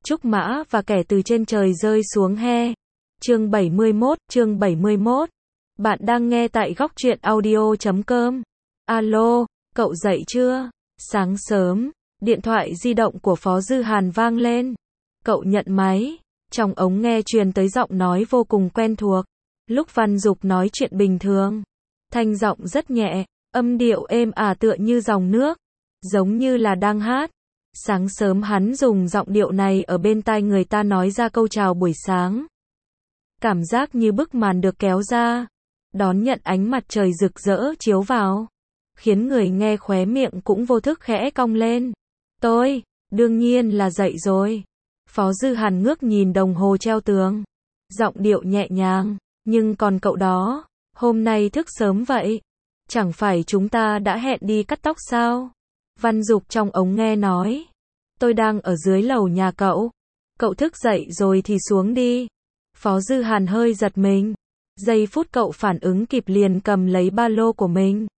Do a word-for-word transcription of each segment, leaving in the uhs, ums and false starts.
Trúc Mã và kẻ từ trên trời rơi xuống he. Chương bảy mươi mốt, chương bảy mươi mốt. Bạn đang nghe tại góc truyện audio chấm com. Alo, cậu dậy chưa? Sáng sớm, điện thoại di động của Phó Dư Hàn vang lên. Cậu nhận máy, trong ống nghe truyền tới giọng nói vô cùng quen thuộc. Lúc Văn Dục nói chuyện bình thường, thanh giọng rất nhẹ, âm điệu êm ả tựa như dòng nước, giống như là đang hát. Sáng sớm hắn dùng giọng điệu này ở bên tai người ta nói ra câu chào buổi sáng. Cảm giác như bức màn được kéo ra, đón nhận ánh mặt trời rực rỡ chiếu vào, khiến người nghe khóe miệng cũng vô thức khẽ cong lên. Tôi, đương nhiên là dậy rồi. Phó Dư Hàn ngước nhìn đồng hồ treo tường, giọng điệu nhẹ nhàng, nhưng còn cậu đó, hôm nay thức sớm vậy? Chẳng phải chúng ta đã hẹn đi cắt tóc sao? Văn Dục trong ống nghe nói. Tôi đang ở dưới lầu nhà cậu. Cậu thức dậy rồi thì xuống đi. Phó Dư Hàn hơi giật mình. Giây phút cậu phản ứng kịp liền cầm lấy ba lô của mình,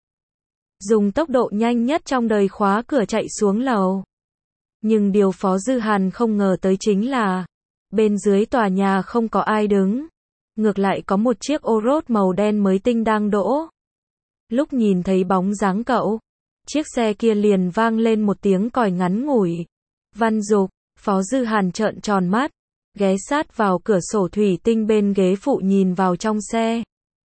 dùng tốc độ nhanh nhất trong đời khóa cửa chạy xuống lầu. Nhưng điều Phó Dư Hàn không ngờ tới chính là, bên dưới tòa nhà không có ai đứng. Ngược lại có một chiếc ô rốt màu đen mới tinh đang đỗ. Lúc nhìn thấy bóng dáng cậu, chiếc xe kia liền vang lên một tiếng còi ngắn ngủi. Văn Dục, Phó Dư Hàn trợn tròn mắt, ghé sát vào cửa sổ thủy tinh bên ghế phụ nhìn vào trong xe.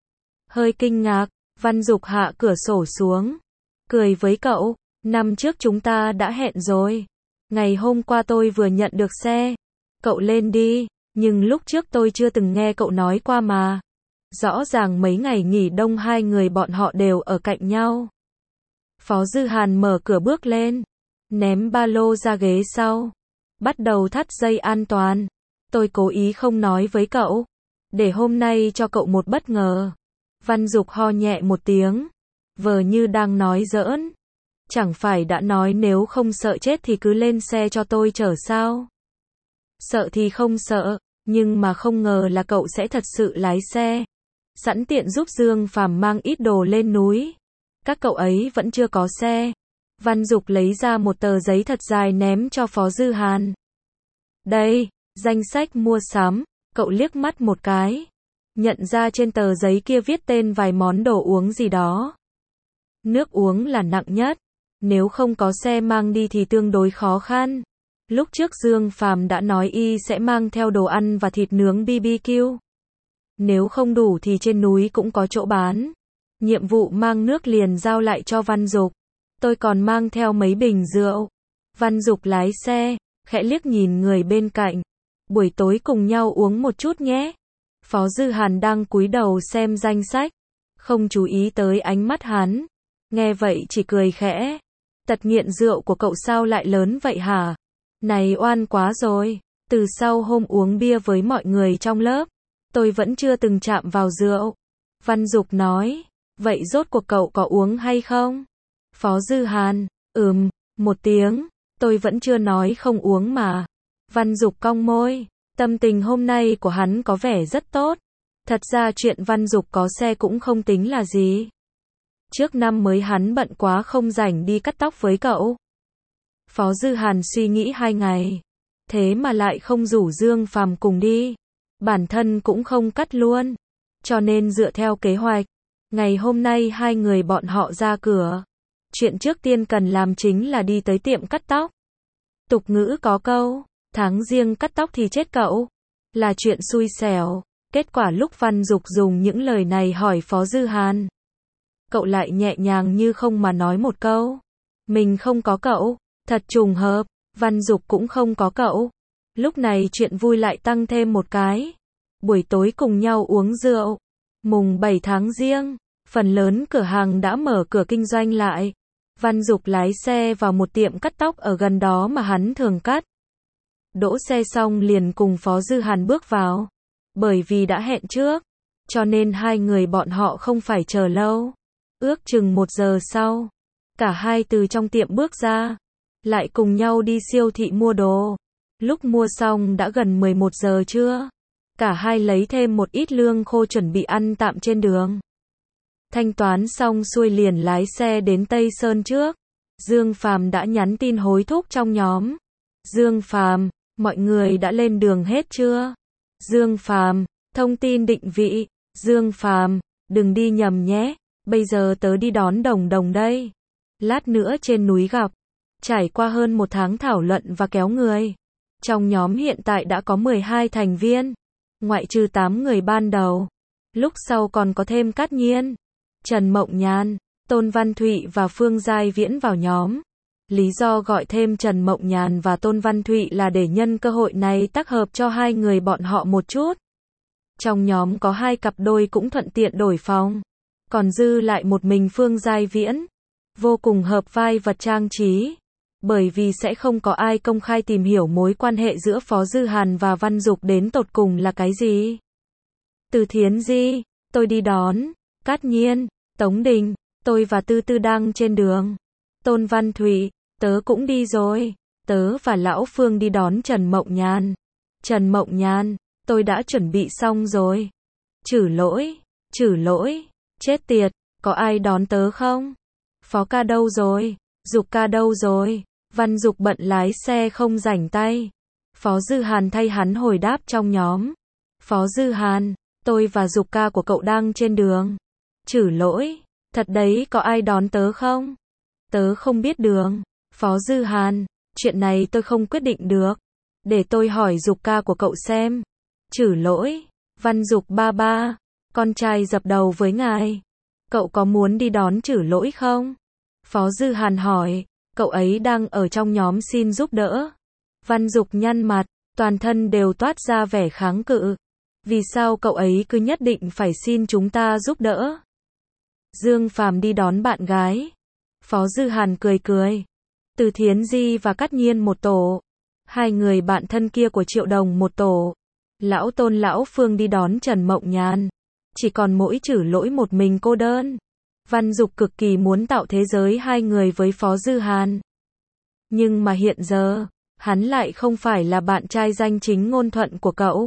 Hơi kinh ngạc, Văn Dục hạ cửa sổ xuống, cười với cậu, năm trước chúng ta đã hẹn rồi. Ngày hôm qua tôi vừa nhận được xe. Cậu lên đi, nhưng lúc trước tôi chưa từng nghe cậu nói qua mà. Rõ ràng mấy ngày nghỉ đông hai người bọn họ đều ở cạnh nhau. Phó Dư Hàn mở cửa bước lên, ném ba lô ra ghế sau, bắt đầu thắt dây an toàn. Tôi cố ý không nói với cậu, để hôm nay cho cậu một bất ngờ. Văn Dục ho nhẹ một tiếng, vờ như đang nói giỡn. Chẳng phải đã nói nếu không sợ chết thì cứ lên xe cho tôi chở sao? Sợ thì không sợ, nhưng mà không ngờ là cậu sẽ thật sự lái xe. Sẵn tiện giúp Dương Phàm mang ít đồ lên núi. Các cậu ấy vẫn chưa có xe. Văn Dục lấy ra một tờ giấy thật dài ném cho Phó Dư Hàn. Đây, danh sách mua sắm. Cậu liếc mắt một cái, nhận ra trên tờ giấy kia viết tên vài món đồ uống gì đó. Nước uống là nặng nhất, nếu không có xe mang đi thì tương đối khó khăn. Lúc trước Dương Phàm đã nói y sẽ mang theo đồ ăn và thịt nướng bê bê kiu. Nếu không đủ thì trên núi cũng có chỗ bán. Nhiệm vụ mang nước liền giao lại cho Văn Dục. Tôi còn mang theo mấy bình rượu. Văn Dục lái xe, khẽ liếc nhìn người bên cạnh. Buổi tối cùng nhau uống một chút nhé. Phó Dư Hàn đang cúi đầu xem danh sách, không chú ý tới ánh mắt hắn. Nghe vậy chỉ cười khẽ. Tật nghiện rượu của cậu sao lại lớn vậy hả? Này oan quá rồi. Từ sau hôm uống bia với mọi người trong lớp, tôi vẫn chưa từng chạm vào rượu. Văn Dục nói. Vậy rốt cuộc cậu có uống hay không? Phó Dư Hàn, ừm, một tiếng. Tôi vẫn chưa nói không uống mà. Văn Dục cong môi. Tâm tình hôm nay của hắn có vẻ rất tốt. Thật ra chuyện Văn Dục có xe cũng không tính là gì. Trước năm mới hắn bận quá không rảnh đi cắt tóc với cậu. Phó Dư Hàn suy nghĩ hai ngày. Thế mà lại không rủ Dương Phàm cùng đi. Bản thân cũng không cắt luôn. Cho nên dựa theo kế hoạch, ngày hôm nay hai người bọn họ ra cửa. Chuyện trước tiên cần làm chính là đi tới tiệm cắt tóc. Tục ngữ có câu, tháng riêng cắt tóc thì chết cậu. Là chuyện xui xẻo. Kết quả lúc Văn Dục dùng những lời này hỏi Phó Dư Hàn, cậu lại nhẹ nhàng như không mà nói một câu. Mình không có cậu. Thật trùng hợp, Văn Dục cũng không có cậu. Lúc này chuyện vui lại tăng thêm một cái. Buổi tối cùng nhau uống rượu. Mùng bảy tháng riêng, phần lớn cửa hàng đã mở cửa kinh doanh lại. Văn Dục lái xe vào một tiệm cắt tóc ở gần đó mà hắn thường cắt. Đỗ xe xong liền cùng Phó Dư Hàn bước vào. Bởi vì đã hẹn trước, cho nên hai người bọn họ không phải chờ lâu. Ước chừng một giờ sau, cả hai từ trong tiệm bước ra, lại cùng nhau đi siêu thị mua đồ. Lúc mua xong đã gần mười một giờ trưa. Cả hai lấy thêm một ít lương khô chuẩn bị ăn tạm trên đường. Thanh toán xong xuôi liền lái xe đến Tây Sơn trước. Dương Phàm đã nhắn tin hối thúc trong nhóm. Dương Phàm, Mọi người đã lên đường hết chưa? Dương Phàm, thông tin định vị. Dương Phàm, đừng đi nhầm nhé. Bây giờ tớ đi đón Đồng Đồng đây. Lát nữa trên núi gặp. Trải qua hơn một tháng thảo luận và kéo người. Trong nhóm hiện tại đã có mười hai thành viên. Ngoại trừ tám người ban đầu. Lúc sau còn có thêm Cát Nhiên, Trần Mộng Nhàn, Tôn Văn Thụy và Phương Giai Viễn vào nhóm. Lý do gọi thêm Trần Mộng Nhàn và Tôn Văn Thụy là để nhân cơ hội này tác hợp cho hai người bọn họ một chút. Trong nhóm có hai cặp đôi cũng thuận tiện đổi phòng. Còn dư lại một mình Phương Giai Viễn. Vô cùng hợp vai vật trang trí. Bởi vì sẽ không có ai công khai tìm hiểu mối quan hệ giữa Phó Dư Hàn và Văn Dục đến tột cùng là cái gì. Từ Thiến Di, tôi đi đón. Cát Nhiên, Tống Đình, tôi và Tư Tư đang trên đường. Tôn Văn Thụy, tớ cũng đi rồi. Tớ và Lão Phương đi đón Trần Mộng Nhàn. Trần Mộng Nhàn, tôi đã chuẩn bị xong rồi. Trừ lỗi, trừ lỗi, chết tiệt, có ai đón tớ không? Phó ca đâu rồi? Dục ca đâu rồi? Văn Dục bận lái xe không rảnh tay. Phó Dư Hàn thay hắn hồi đáp trong nhóm. Phó Dư Hàn, tôi và Dục ca của cậu đang trên đường. Trừ lỗi, thật đấy, có ai đón tớ không? Tớ không biết đường. Phó Dư Hàn, chuyện này tôi không quyết định được. Để tôi hỏi Dục ca của cậu xem. Trừ lỗi, Văn Dục ba ba, con trai dập đầu với ngài. Cậu có muốn đi đón Trừ lỗi không? Phó Dư Hàn hỏi, cậu ấy đang ở trong nhóm xin giúp đỡ. Văn Dục nhăn mặt, toàn thân đều toát ra vẻ kháng cự. Vì sao cậu ấy cứ nhất định phải xin chúng ta giúp đỡ? Dương Phàm đi đón bạn gái. Phó Dư Hàn cười cười. Từ Thiến Di và Cát Nhiên một tổ. Hai người bạn thân kia của Triệu Đồng một tổ. Lão Tôn Lão Phương đi đón Trần Mộng Nhàn. Chỉ còn mỗi Trừ lỗi một mình cô đơn. Văn Dục cực kỳ muốn tạo thế giới hai người với Phó Dư Hàn. Nhưng mà hiện giờ, hắn lại không phải là bạn trai danh chính ngôn thuận của cậu.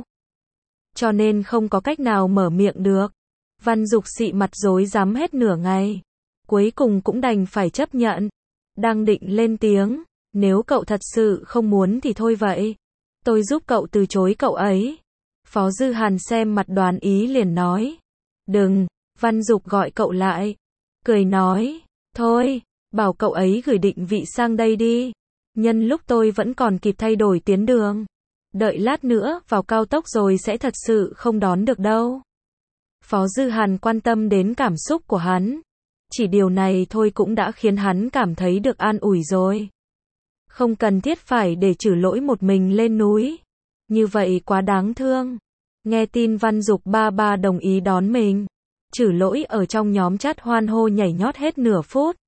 Cho nên không có cách nào mở miệng được. Văn Dục xị mặt rối rắm hết nửa ngày. Cuối cùng cũng đành phải chấp nhận. Đang định lên tiếng, nếu cậu thật sự không muốn thì thôi vậy. Tôi giúp cậu từ chối cậu ấy. Phó Dư Hàn xem mặt đoán ý liền nói. Đừng, Văn Dục gọi cậu lại. Cười nói, thôi, bảo cậu ấy gửi định vị sang đây đi. Nhân lúc tôi vẫn còn kịp thay đổi tuyến đường. Đợi lát nữa vào cao tốc rồi sẽ thật sự không đón được đâu. Phó Dư Hàn quan tâm đến cảm xúc của hắn. Chỉ điều này thôi cũng đã khiến hắn cảm thấy được an ủi rồi. Không cần thiết phải để Trừ lỗi một mình lên núi. Như vậy quá đáng thương. Nghe tin Văn Dục ba ba đồng ý đón mình. Trừ lỗi ở trong nhóm chat hoan hô nhảy nhót hết nửa phút.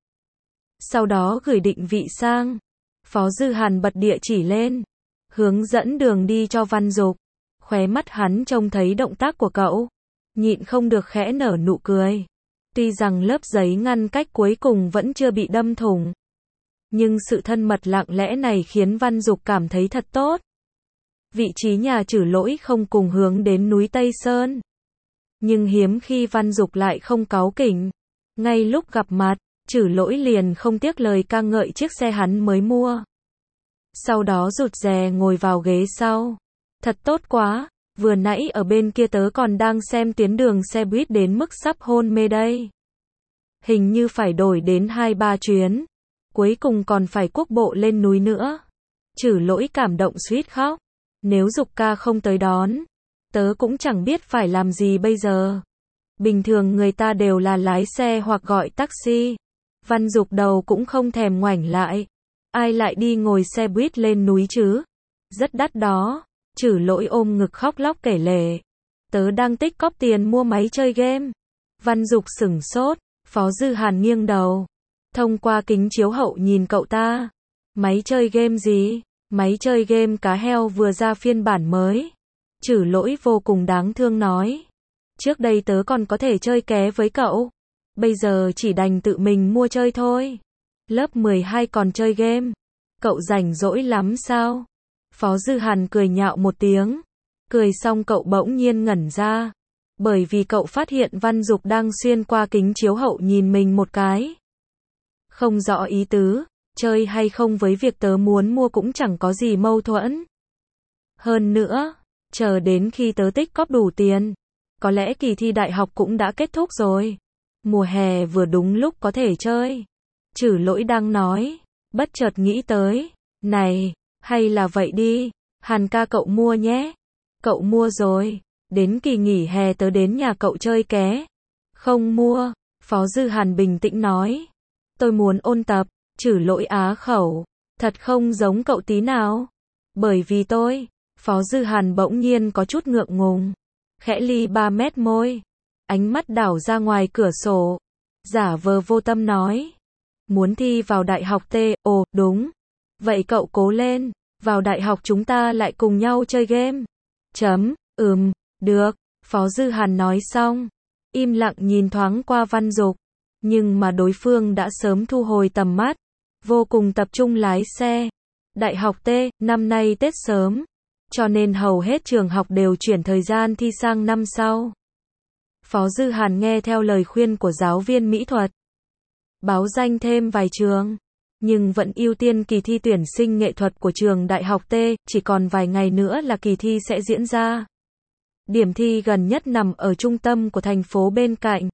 Sau đó gửi định vị sang. Phó Dư Hàn bật địa chỉ lên. Hướng dẫn đường đi cho Văn Dục. Khóe mắt hắn trông thấy động tác của cậu. Nhịn không được khẽ nở nụ cười. Tuy rằng lớp giấy ngăn cách cuối cùng vẫn chưa bị đâm thủng. Nhưng sự thân mật lặng lẽ này khiến Văn Dục cảm thấy thật tốt. Vị trí nhà Trừ lỗi không cùng hướng đến núi Tây Sơn. Nhưng hiếm khi Văn Dục lại không cáu kỉnh. Ngay lúc gặp mặt, Trừ lỗi liền không tiếc lời ca ngợi chiếc xe hắn mới mua. Sau đó rụt rè ngồi vào ghế sau. Thật tốt quá, vừa nãy ở bên kia tớ còn đang xem tuyến đường xe buýt đến mức sắp hôn mê đây. Hình như phải đổi đến hai ba chuyến. Cuối cùng còn phải quốc bộ lên núi nữa. Trừ lỗi cảm động suýt khóc. Nếu Dục ca không tới đón, tớ cũng chẳng biết phải làm gì bây giờ. Bình thường người ta đều là lái xe hoặc gọi taxi. Văn Dục đầu cũng không thèm ngoảnh lại. Ai lại đi ngồi xe buýt lên núi chứ? Rất đắt đó. Trừ lỗi ôm ngực khóc lóc kể lể. Tớ đang tích cóp tiền mua máy chơi game. Văn Dục sửng sốt. Phó Dư Hàn nghiêng đầu. Thông qua kính chiếu hậu nhìn cậu ta. Máy chơi game gì? Máy chơi game cá heo vừa ra phiên bản mới. Trừ lỗi vô cùng đáng thương nói. Trước đây tớ còn có thể chơi ké với cậu. Bây giờ chỉ đành tự mình mua chơi thôi. Lớp mười hai còn chơi game. Cậu rảnh rỗi lắm sao? Phó Dư Hàn cười nhạo một tiếng. Cười xong cậu bỗng nhiên ngẩn ra. Bởi vì cậu phát hiện Văn Dục đang xuyên qua kính chiếu hậu nhìn mình một cái. Không rõ ý tứ. Chơi hay không với việc tớ muốn mua cũng chẳng có gì mâu thuẫn. Hơn nữa, chờ đến khi tớ tích cóp đủ tiền, có lẽ kỳ thi đại học cũng đã kết thúc rồi. Mùa hè vừa đúng lúc có thể chơi. Trừ Lỗi đang nói, bất chợt nghĩ tới, này, hay là vậy đi, Hàn ca cậu mua nhé. Cậu mua rồi, đến kỳ nghỉ hè tớ đến nhà cậu chơi ké. Không mua, Phó Dư Hàn bình tĩnh nói. Tôi muốn ôn tập. Trừ Lỗi á khẩu, thật không giống cậu tí nào. Bởi vì tôi, Phó Dư Hàn bỗng nhiên có chút ngượng ngùng, khẽ ly ba mét môi, ánh mắt đảo ra ngoài cửa sổ, giả vờ vô tâm nói. Muốn thi vào đại học T, ồ, đúng. Vậy cậu cố lên, vào đại học chúng ta lại cùng nhau chơi game. Chấm, ừm, được, Phó Dư Hàn nói xong, im lặng nhìn thoáng qua Văn Dục, nhưng mà đối phương đã sớm thu hồi tầm mắt, vô cùng tập trung lái xe. Đại học T, năm nay Tết sớm, cho nên hầu hết trường học đều chuyển thời gian thi sang năm sau. Phó Dư Hàn nghe theo lời khuyên của giáo viên mỹ thuật, báo danh thêm vài trường, nhưng vẫn ưu tiên kỳ thi tuyển sinh nghệ thuật của trường Đại học T, chỉ còn vài ngày nữa là kỳ thi sẽ diễn ra. Điểm thi gần nhất nằm ở trung tâm của thành phố bên cạnh.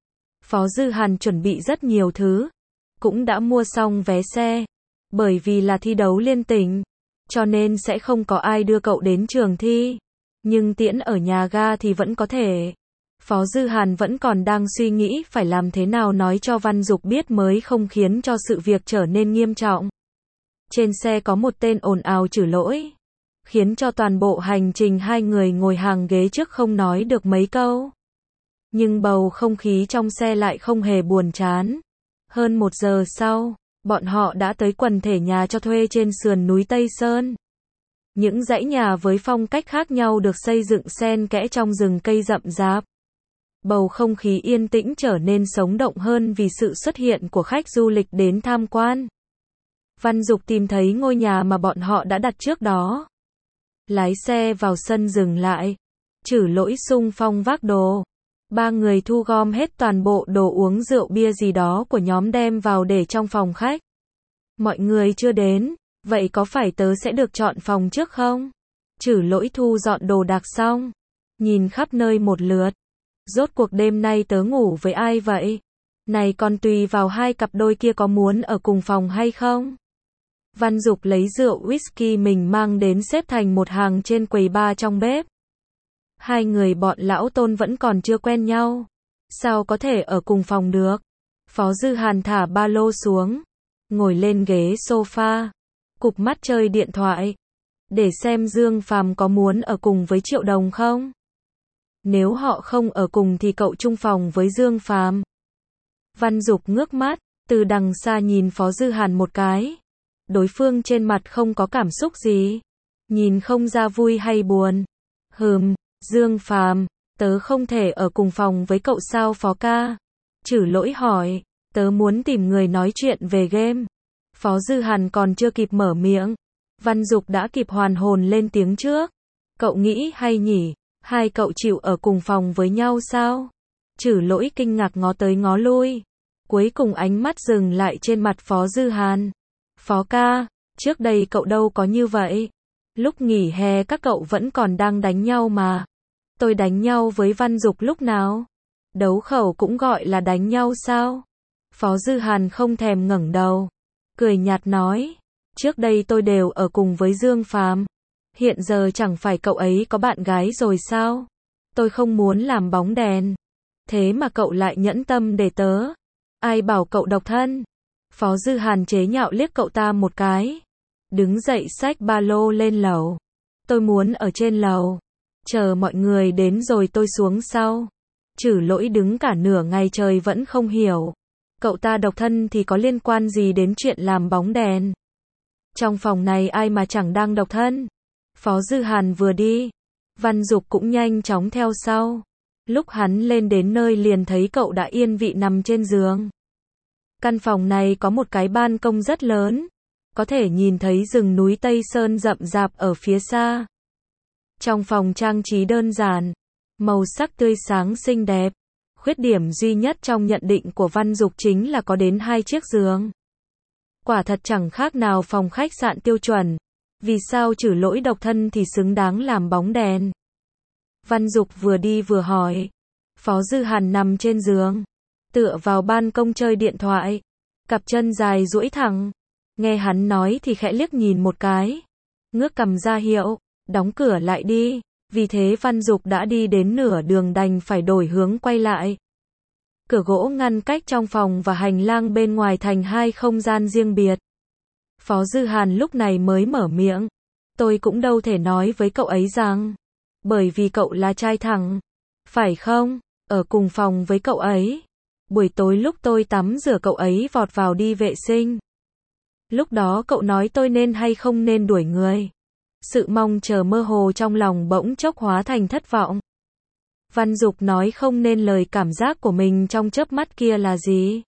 Phó Dư Hàn chuẩn bị rất nhiều thứ, cũng đã mua xong vé xe, bởi vì là thi đấu liên tỉnh, cho nên sẽ không có ai đưa cậu đến trường thi, nhưng tiễn ở nhà ga thì vẫn có thể. Phó Dư Hàn vẫn còn đang suy nghĩ phải làm thế nào nói cho Văn Dục biết mới không khiến cho sự việc trở nên nghiêm trọng. Trên xe có một tên ồn ào Trừ Lỗi, khiến cho toàn bộ hành trình hai người ngồi hàng ghế trước không nói được mấy câu. Nhưng bầu không khí trong xe lại không hề buồn chán. Hơn một giờ sau, bọn họ đã tới quần thể nhà cho thuê trên sườn núi Tây Sơn. Những dãy nhà với phong cách khác nhau được xây dựng xen kẽ trong rừng cây rậm rạp. Bầu không khí yên tĩnh trở nên sống động hơn vì sự xuất hiện của khách du lịch đến tham quan. Văn Dục tìm thấy ngôi nhà mà bọn họ đã đặt trước đó. Lái xe vào sân dừng lại. Trừ Lỗi xung phong vác đồ. Ba người thu gom hết toàn bộ đồ uống rượu bia gì đó của nhóm đem vào để trong phòng khách. Mọi người chưa đến, vậy có phải tớ sẽ được chọn phòng trước không? Trừ Lỗi thu dọn đồ đạc xong, nhìn khắp nơi một lượt. Rốt cuộc đêm nay tớ ngủ với ai vậy? Này còn tùy vào hai cặp đôi kia có muốn ở cùng phòng hay không? Văn Dục lấy rượu whisky mình mang đến xếp thành một hàng trên quầy bar trong bếp. Hai người bọn lão Tôn vẫn còn chưa quen nhau, sao có thể ở cùng phòng được? Phó Dư Hàn thả ba lô xuống, ngồi lên ghế sofa, cụp mắt chơi điện thoại, để xem Dương Phàm có muốn ở cùng với Triệu Đồng không? Nếu họ không ở cùng thì cậu chung phòng với Dương Phàm. Văn Dục ngước mắt, từ đằng xa nhìn Phó Dư Hàn một cái. Đối phương trên mặt không có cảm xúc gì, nhìn không ra vui hay buồn. Hừm, Dương Phàm, tớ không thể ở cùng phòng với cậu sao Phó ca? Trừ Lỗi hỏi, tớ muốn tìm người nói chuyện về game. Phó Dư Hàn còn chưa kịp mở miệng, Văn Dục đã kịp hoàn hồn lên tiếng trước. Cậu nghĩ hay nhỉ? Hai cậu chịu ở cùng phòng với nhau sao? Trừ Lỗi kinh ngạc ngó tới ngó lui, cuối cùng ánh mắt dừng lại trên mặt Phó Dư Hàn. Phó ca, trước đây cậu đâu có như vậy. Lúc nghỉ hè các cậu vẫn còn đang đánh nhau mà. Tôi đánh nhau với Văn Dục lúc nào? Đấu khẩu cũng gọi là đánh nhau sao? Phó Dư Hàn không thèm ngẩng đầu, cười nhạt nói, trước đây tôi đều ở cùng với Dương Phàm. Hiện giờ chẳng phải cậu ấy có bạn gái rồi sao? Tôi không muốn làm bóng đèn. Thế mà cậu lại nhẫn tâm để tớ. Ai bảo cậu độc thân? Phó Dư Hàn chế nhạo liếc cậu ta một cái. Đứng dậy xách ba lô lên lầu. Tôi muốn ở trên lầu. Chờ mọi người đến rồi tôi xuống sau. Trừ Lỗi đứng cả nửa ngày trời vẫn không hiểu. Cậu ta độc thân thì có liên quan gì đến chuyện làm bóng đèn? Trong phòng này ai mà chẳng đang độc thân? Phó Dư Hàn vừa đi, Văn Dục cũng nhanh chóng theo sau. Lúc hắn lên đến nơi liền thấy cậu đã yên vị nằm trên giường. Căn phòng này có một cái ban công rất lớn, có thể nhìn thấy rừng núi Tây Sơn rậm rạp ở phía xa. Trong phòng trang trí đơn giản, màu sắc tươi sáng xinh đẹp. Khuyết điểm duy nhất trong nhận định của Văn Dục chính là có đến hai chiếc giường. Quả thật chẳng khác nào phòng khách sạn tiêu chuẩn. Vì sao Trử Lỗi độc thân thì xứng đáng làm bóng đèn? Văn Dục vừa đi vừa hỏi. Phó Dư Hàn nằm trên giường, tựa vào ban công chơi điện thoại, cặp chân dài duỗi thẳng. Nghe hắn nói thì khẽ liếc nhìn một cái, ngước cằm ra hiệu, đóng cửa lại đi. Vì thế Văn Dục đã đi đến nửa đường đành phải đổi hướng quay lại. Cửa gỗ ngăn cách trong phòng và hành lang bên ngoài thành hai không gian riêng biệt. Phó Dư Hàn lúc này mới mở miệng. Tôi cũng đâu thể nói với cậu ấy rằng, bởi vì cậu là trai thẳng, phải không? Ở cùng phòng với cậu ấy. Buổi tối lúc tôi tắm rửa cậu ấy vọt vào đi vệ sinh. Lúc đó cậu nói tôi nên hay không nên đuổi người. Sự mong chờ mơ hồ trong lòng bỗng chốc hóa thành thất vọng. Văn Dục nói không nên lời cảm giác của mình trong chớp mắt kia là gì.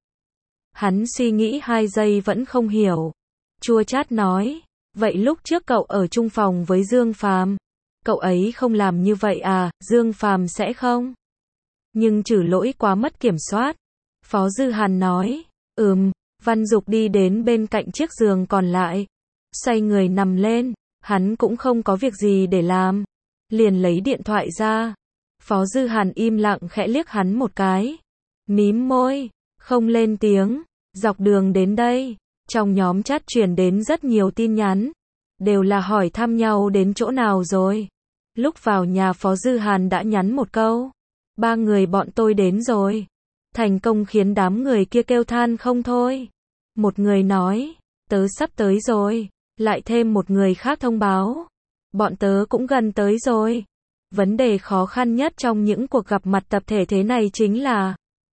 Hắn suy nghĩ hai giây vẫn không hiểu. Chua chát nói, vậy lúc trước cậu ở chung phòng với Dương Phàm, cậu ấy không làm như vậy à? Dương Phàm sẽ không? Nhưng Trử Lỗi quá mất kiểm soát. Phó Dư Hàn nói, ừm. Văn Dục đi đến bên cạnh chiếc giường còn lại, xoay người nằm lên. Hắn cũng không có việc gì để làm, liền lấy điện thoại ra. Phó Dư Hàn im lặng khẽ liếc hắn một cái, mím môi, không lên tiếng. Dọc đường đến đây, trong nhóm chat truyền đến rất nhiều tin nhắn, đều là hỏi thăm nhau đến chỗ nào rồi. Lúc vào nhà Phó Dư Hàn đã nhắn một câu, ba người bọn tôi đến rồi. Thành công khiến đám người kia kêu than không thôi. Một người nói, tớ sắp tới rồi. Lại thêm một người khác thông báo, bọn tớ cũng gần tới rồi. Vấn đề khó khăn nhất trong những cuộc gặp mặt tập thể thế này chính là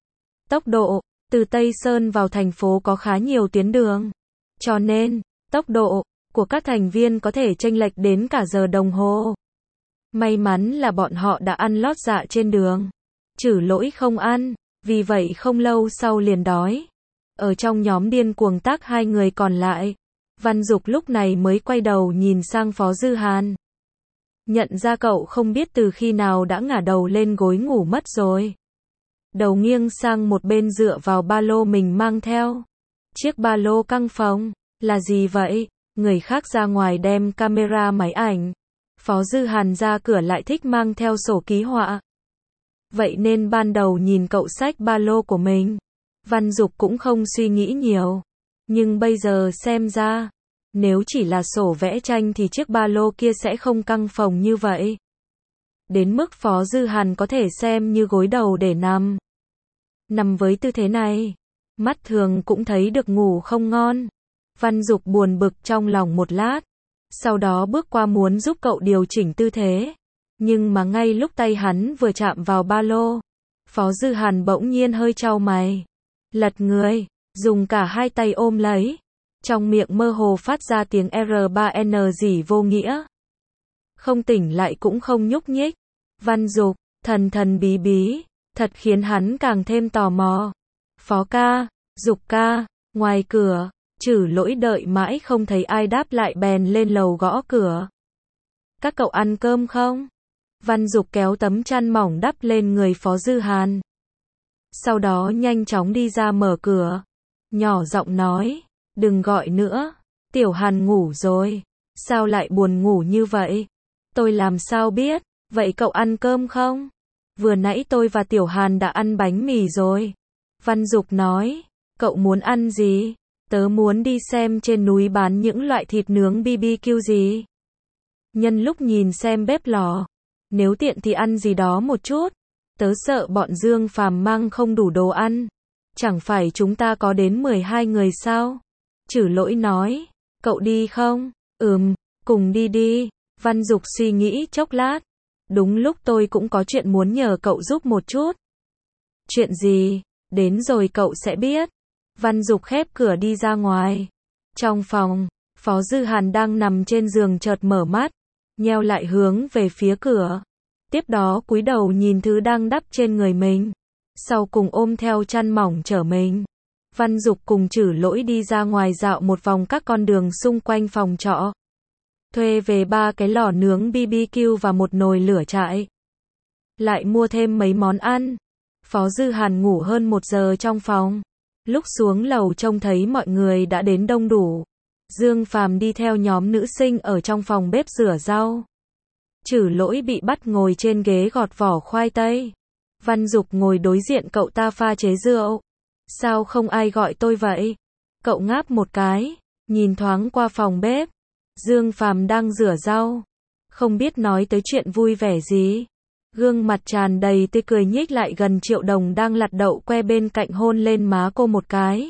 tốc độ. Từ Tây Sơn vào thành phố có khá nhiều tuyến đường, cho nên tốc độ của các thành viên có thể chênh lệch đến cả giờ đồng hồ. May mắn là bọn họ đã ăn lót dạ trên đường. Trử Lỗi không ăn, vì vậy không lâu sau liền đói. Ở trong nhóm điên cuồng tác hai người còn lại, Văn Dục lúc này mới quay đầu nhìn sang Phó Dư Hàn. Nhận ra cậu không biết từ khi nào đã ngả đầu lên gối ngủ mất rồi. Đầu nghiêng sang một bên dựa vào ba lô mình mang theo. Chiếc ba lô căng phòng, là gì vậy? Người khác ra ngoài đem camera máy ảnh. Phó Dư Hàn ra cửa lại thích mang theo sổ ký họa. Vậy nên ban đầu nhìn cậu xách ba lô của mình, Văn Dục cũng không suy nghĩ nhiều. Nhưng bây giờ xem ra, nếu chỉ là sổ vẽ tranh thì chiếc ba lô kia sẽ không căng phồng như vậy. Đến mức Phó Dư Hàn có thể xem như gối đầu để nằm. Nằm với tư thế này, mắt thường cũng thấy được ngủ không ngon. Văn Dục buồn bực trong lòng một lát, sau đó bước qua muốn giúp cậu điều chỉnh tư thế. Nhưng mà ngay lúc tay hắn vừa chạm vào ba lô, Phó Dư Hàn bỗng nhiên hơi chau mày, lật người, dùng cả hai tay ôm lấy. Trong miệng mơ hồ phát ra tiếng R ba N gì vô nghĩa. Không tỉnh lại cũng không nhúc nhích. Văn Dục, thần thần bí bí, thật khiến hắn càng thêm tò mò. Phó ca, Dục ca, ngoài cửa, Trử Lỗi đợi mãi không thấy ai đáp lại bèn lên lầu gõ cửa. Các cậu ăn cơm không? Văn Dục kéo tấm chăn mỏng đắp lên người Phó Dư Hàn. Sau đó nhanh chóng đi ra mở cửa. Nhỏ giọng nói, đừng gọi nữa, Tiểu Hàn ngủ rồi. Sao lại buồn ngủ như vậy? Tôi làm sao biết, vậy cậu ăn cơm không? Vừa nãy tôi và Tiểu Hàn đã ăn bánh mì rồi. Văn Dục nói, cậu muốn ăn gì? Tớ muốn đi xem trên núi bán những loại thịt nướng B B Q gì. Nhân lúc nhìn xem bếp lò, nếu tiện thì ăn gì đó một chút. Tớ sợ bọn Dương Phàm mang không đủ đồ ăn. Chẳng phải chúng ta có đến mười hai người sao? Trử Lỗi nói, cậu đi không? Ừm, cùng đi đi. Văn Dục suy nghĩ chốc lát. Đúng lúc tôi cũng có chuyện muốn nhờ cậu giúp một chút. Chuyện gì? Đến rồi cậu sẽ biết. Văn Dục khép cửa đi ra ngoài. Trong phòng, Phó Dư Hàn đang nằm trên giường chợt mở mắt, nheo lại hướng về phía cửa. Tiếp đó cúi đầu nhìn thứ đang đắp trên người mình. Sau cùng ôm theo chăn mỏng chở mình. Văn Dục cùng Trử Lỗi đi ra ngoài dạo một vòng các con đường xung quanh phòng trọ. Thuê về ba cái lò nướng B B Q và một nồi lửa trại. Lại mua thêm mấy món ăn. Phó Dư Hàn ngủ hơn một giờ trong phòng. Lúc xuống lầu trông thấy mọi người đã đến đông đủ. Dương Phàm đi theo nhóm nữ sinh ở trong phòng bếp rửa rau. Trử Lỗi bị bắt ngồi trên ghế gọt vỏ khoai tây. Văn Dục ngồi đối diện cậu ta pha chế rượu. Sao không ai gọi tôi vậy? Cậu ngáp một cái, nhìn thoáng qua phòng bếp. Dương Phàm đang rửa rau. Không biết nói tới chuyện vui vẻ gì. Gương mặt tràn đầy tươi cười nhích lại gần Triệu Đồng đang lặt đậu que bên cạnh hôn lên má cô một cái.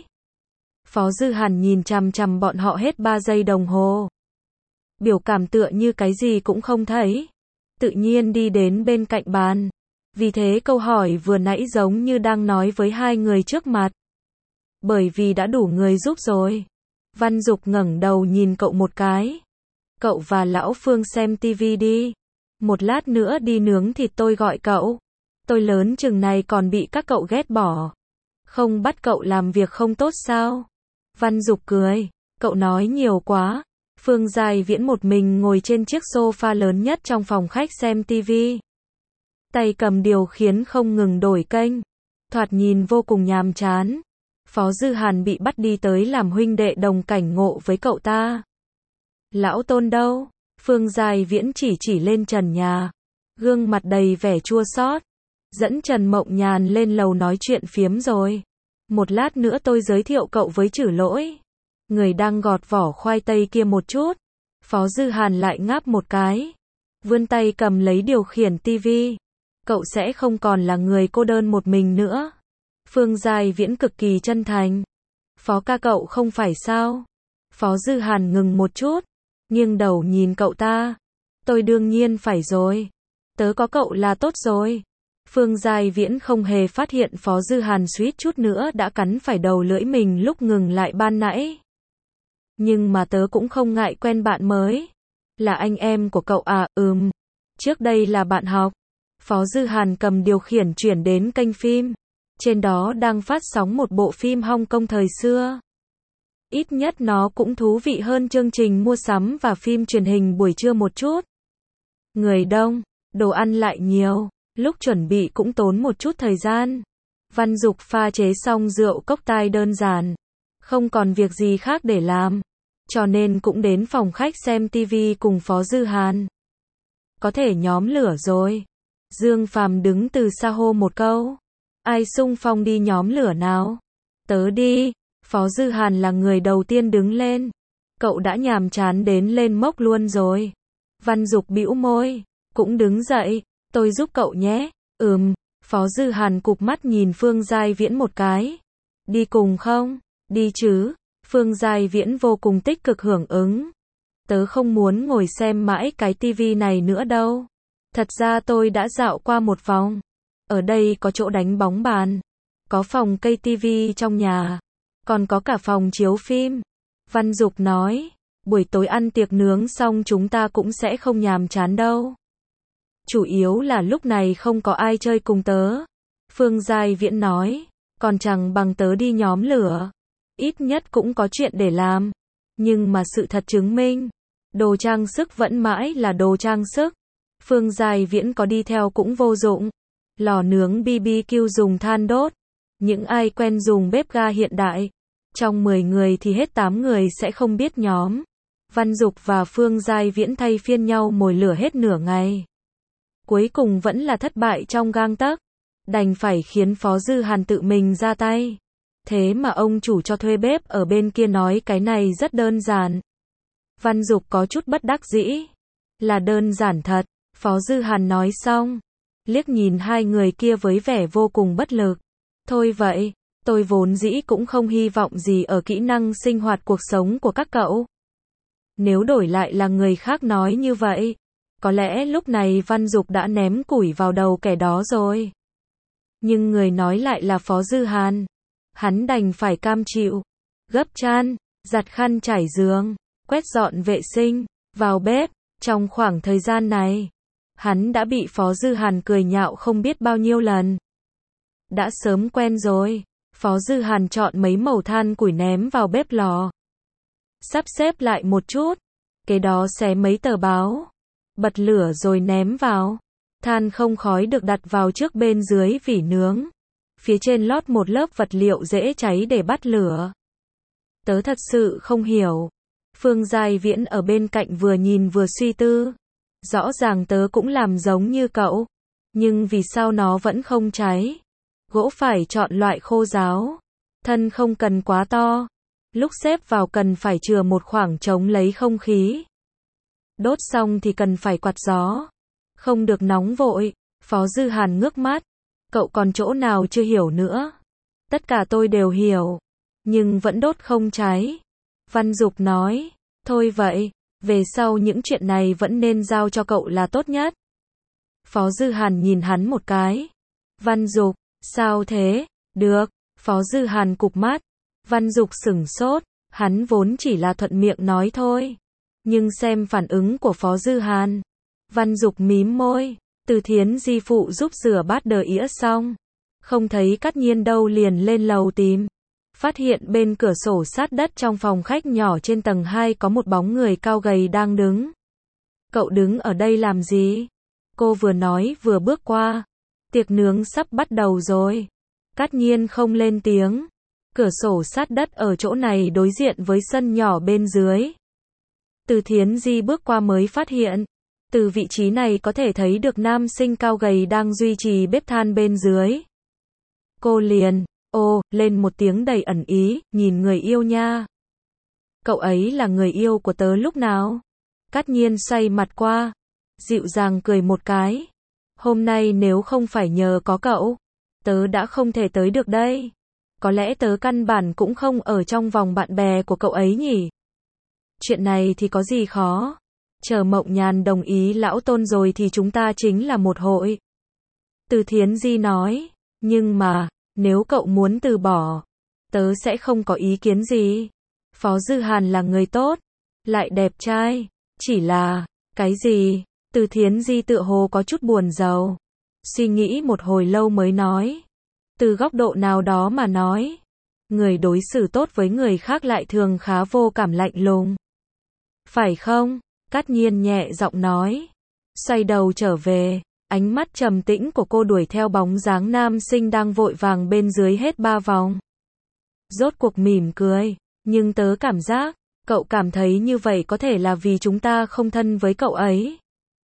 Phó Dư Hàn nhìn chằm chằm bọn họ hết ba giây đồng hồ. Biểu cảm tựa như cái gì cũng không thấy. Tự nhiên đi đến bên cạnh bàn. Vì thế câu hỏi vừa nãy giống như đang nói với hai người trước mặt. Bởi vì đã đủ người giúp rồi. Văn Dục ngẩng đầu nhìn cậu một cái. Cậu và Lão Phương xem tivi đi. Một lát nữa đi nướng thịt tôi gọi cậu. Tôi lớn chừng này còn bị các cậu ghét bỏ. Không bắt cậu làm việc không tốt sao? Văn Dục cười. Cậu nói nhiều quá. Phương Giai Viễn một mình ngồi trên chiếc sofa lớn nhất trong phòng khách xem tivi. Tay cầm điều khiển không ngừng đổi kênh. Thoạt nhìn vô cùng nhàm chán. Phó Dư Hàn bị bắt đi tới làm huynh đệ đồng cảnh ngộ với cậu ta. Lão Tôn đâu? Phương Giai Viễn chỉ chỉ lên trần nhà. Gương mặt đầy vẻ chua xót. Dẫn Trần Mộng Nhàn lên lầu nói chuyện phiếm rồi. Một lát nữa tôi giới thiệu cậu với Trử Lỗi. Người đang gọt vỏ khoai tây kia một chút. Phó Dư Hàn lại ngáp một cái. Vươn tay cầm lấy điều khiển tivi. Cậu sẽ không còn là người cô đơn một mình nữa. Phương Giai Viễn cực kỳ chân thành. Phó ca cậu không phải sao? Phó Dư Hàn ngừng một chút. Nghiêng đầu nhìn cậu ta. Tôi đương nhiên phải rồi. Tớ có cậu là tốt rồi. Phương Giai Viễn không hề phát hiện Phó Dư Hàn suýt chút nữa đã cắn phải đầu lưỡi mình lúc ngừng lại ban nãy. Nhưng mà tớ cũng không ngại quen bạn mới. Là anh em của cậu à? Ừm. Trước đây là bạn học. Phó Dư Hàn cầm điều khiển chuyển đến kênh phim. Trên đó đang phát sóng một bộ phim Hong Kong thời xưa. Ít nhất nó cũng thú vị hơn chương trình mua sắm và phim truyền hình buổi trưa một chút. Người đông, đồ ăn lại nhiều, lúc chuẩn bị cũng tốn một chút thời gian. Văn Dục pha chế xong rượu cốc tai đơn giản, không còn việc gì khác để làm, cho nên cũng đến phòng khách xem tivi cùng Phó Dư Hàn. Có thể nhóm lửa rồi. Dương Phàm đứng từ xa hô một câu. Ai xung phong đi nhóm lửa nào? Tớ đi. Phó Dư Hàn là người đầu tiên đứng lên. Cậu đã nhàm chán đến lên mốc luôn rồi. Văn Dục bĩu môi. Cũng đứng dậy. Tôi giúp cậu nhé. Ừm. Phó Dư Hàn cụp mắt nhìn Phương Giai Viễn một cái. Đi cùng không? Đi chứ. Phương Giai Viễn vô cùng tích cực hưởng ứng. Tớ không muốn ngồi xem mãi cái tivi này nữa đâu. Thật ra tôi đã dạo qua một vòng. Ở đây có chỗ đánh bóng bàn. Có phòng cây tivi trong nhà. Còn có cả phòng chiếu phim. Văn Dục nói. Buổi tối ăn tiệc nướng xong chúng ta cũng sẽ không nhàm chán đâu. Chủ yếu là lúc này không có ai chơi cùng tớ. Phương Giai Viễn nói. Còn chẳng bằng tớ đi nhóm lửa. Ít nhất cũng có chuyện để làm. Nhưng mà sự thật chứng minh. Đồ trang sức vẫn mãi là đồ trang sức. Phương Giai Viễn có đi theo cũng vô dụng. Lò nướng bê bê kiu dùng than đốt. Những ai quen dùng bếp ga hiện đại. Trong mười người thì hết tám người sẽ không biết nhóm. Văn Dục và Phương Giai Viễn thay phiên nhau mồi lửa hết nửa ngày. Cuối cùng vẫn là thất bại trong gang tấc. Đành phải khiến Phó Dư Hàn tự mình ra tay. Thế mà ông chủ cho thuê bếp ở bên kia nói cái này rất đơn giản. Văn Dục có chút bất đắc dĩ. Là đơn giản thật. Phó Dư Hàn nói xong. Liếc nhìn hai người kia với vẻ vô cùng bất lực. Thôi vậy, tôi vốn dĩ cũng không hy vọng gì ở kỹ năng sinh hoạt cuộc sống của các cậu. Nếu đổi lại là người khác nói như vậy, có lẽ lúc này Văn Dục đã ném củi vào đầu kẻ đó rồi. Nhưng người nói lại là Phó Dư Hàn. Hắn đành phải cam chịu. Gấp chăn, giặt khăn trải giường, quét dọn vệ sinh, vào bếp. Trong khoảng thời gian này, hắn đã bị Phó Dư Hàn cười nhạo không biết bao nhiêu lần. Đã sớm quen rồi. Phó Dư Hàn chọn mấy mẩu than củi ném vào bếp lò. Sắp xếp lại một chút. Kế đó xé mấy tờ báo. Bật lửa rồi ném vào. Than không khói được đặt vào trước bên dưới vỉ nướng. Phía trên lót một lớp vật liệu dễ cháy để bắt lửa. Tớ thật sự không hiểu. Phương Giai Viễn ở bên cạnh vừa nhìn vừa suy tư. Rõ ràng tớ cũng làm giống như cậu. Nhưng vì sao nó vẫn không cháy? Gỗ phải chọn loại khô ráo. Thân không cần quá to. Lúc xếp vào cần phải chừa một khoảng trống lấy không khí. Đốt xong thì cần phải quạt gió. Không được nóng vội. Phó Dư Hàn ngước mắt. Cậu còn chỗ nào chưa hiểu nữa? Tất cả tôi đều hiểu. Nhưng vẫn đốt không cháy. Văn Dục nói. Thôi vậy. Về sau những chuyện này vẫn nên giao cho cậu là tốt nhất. Phó Dư Hàn nhìn hắn một cái. Văn Dục, sao thế? Được. Phó Dư Hàn cụp mắt. Văn Dục sửng sốt. Hắn vốn chỉ là thuận miệng nói thôi. Nhưng xem phản ứng của Phó Dư Hàn. Văn Dục mím môi. Từ Thiến di phụ giúp rửa bát đờ ĩa xong. Không thấy Cát Nhiên đâu liền lên lầu tìm. Phát hiện bên cửa sổ sát đất trong phòng khách nhỏ trên tầng hai có một bóng người cao gầy đang đứng. Cậu đứng ở đây làm gì? Cô vừa nói vừa bước qua. Tiệc nướng sắp bắt đầu rồi. Cát Nhiên không lên tiếng. Cửa sổ sát đất ở chỗ này đối diện với sân nhỏ bên dưới. Từ Thiến Di bước qua mới phát hiện. Từ vị trí này có thể thấy được nam sinh cao gầy đang duy trì bếp than bên dưới. Cô liền, ô, lên một tiếng đầy ẩn ý, nhìn người yêu nha. Cậu ấy là người yêu của tớ lúc nào? Cát Nhiên xoay mặt qua. Dịu dàng cười một cái. Hôm nay nếu không phải nhờ có cậu, tớ đã không thể tới được đây. Có lẽ tớ căn bản cũng không ở trong vòng bạn bè của cậu ấy nhỉ? Chuyện này thì có gì khó? Chờ Mộng Nhàn đồng ý lão Tôn rồi thì chúng ta chính là một hội. Từ Thiến Di nói. Nhưng mà, nếu cậu muốn từ bỏ, tớ sẽ không có ý kiến gì. Phó Dư Hàn là người tốt, lại đẹp trai. Chỉ là, cái gì? Từ Thiến Di tựa hồ có chút buồn rầu. Suy nghĩ một hồi lâu mới nói. Từ góc độ nào đó mà nói, người đối xử tốt với người khác lại thường khá vô cảm lạnh lùng. Phải không? Cát Nhiên nhẹ giọng nói. Xoay đầu trở về, ánh mắt trầm tĩnh của cô đuổi theo bóng dáng nam sinh đang vội vàng bên dưới hết ba vòng. Rốt cuộc mỉm cười. Nhưng tớ cảm giác, cậu cảm thấy như vậy có thể là vì chúng ta không thân với cậu ấy.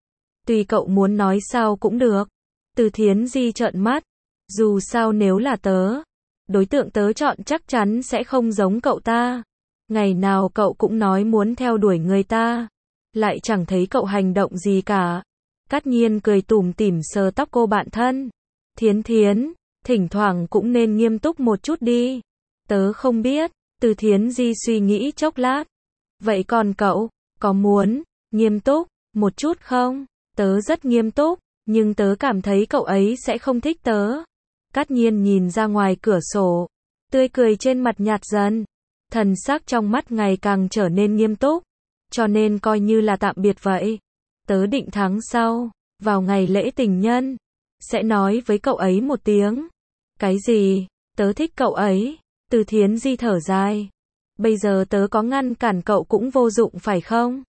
Tùy cậu muốn nói sao cũng được. Từ Thiến Di trợn mắt. Dù sao nếu là tớ, đối tượng tớ chọn chắc chắn sẽ không giống cậu ta. Ngày nào cậu cũng nói muốn theo đuổi người ta, lại chẳng thấy cậu hành động gì cả. Cát Nhiên cười tủm tỉm sờ tóc cô bạn thân. Thiến Thiến, thỉnh thoảng cũng nên nghiêm túc một chút đi. Tớ không biết. Từ Thiến Di suy nghĩ chốc lát. Vậy còn cậu, có muốn nghiêm túc một chút không? Tớ rất nghiêm túc, nhưng tớ cảm thấy cậu ấy sẽ không thích tớ. Cát Nhiên nhìn ra ngoài cửa sổ, tươi cười trên mặt nhạt dần, thần sắc trong mắt ngày càng trở nên nghiêm túc, cho nên coi như là tạm biệt vậy. Tớ định tháng sau, vào ngày lễ tình nhân, sẽ nói với cậu ấy một tiếng. Cái gì? Tớ thích cậu ấy. Từ Thiến Di thở dài. Bây giờ tớ có ngăn cản cậu cũng vô dụng phải không?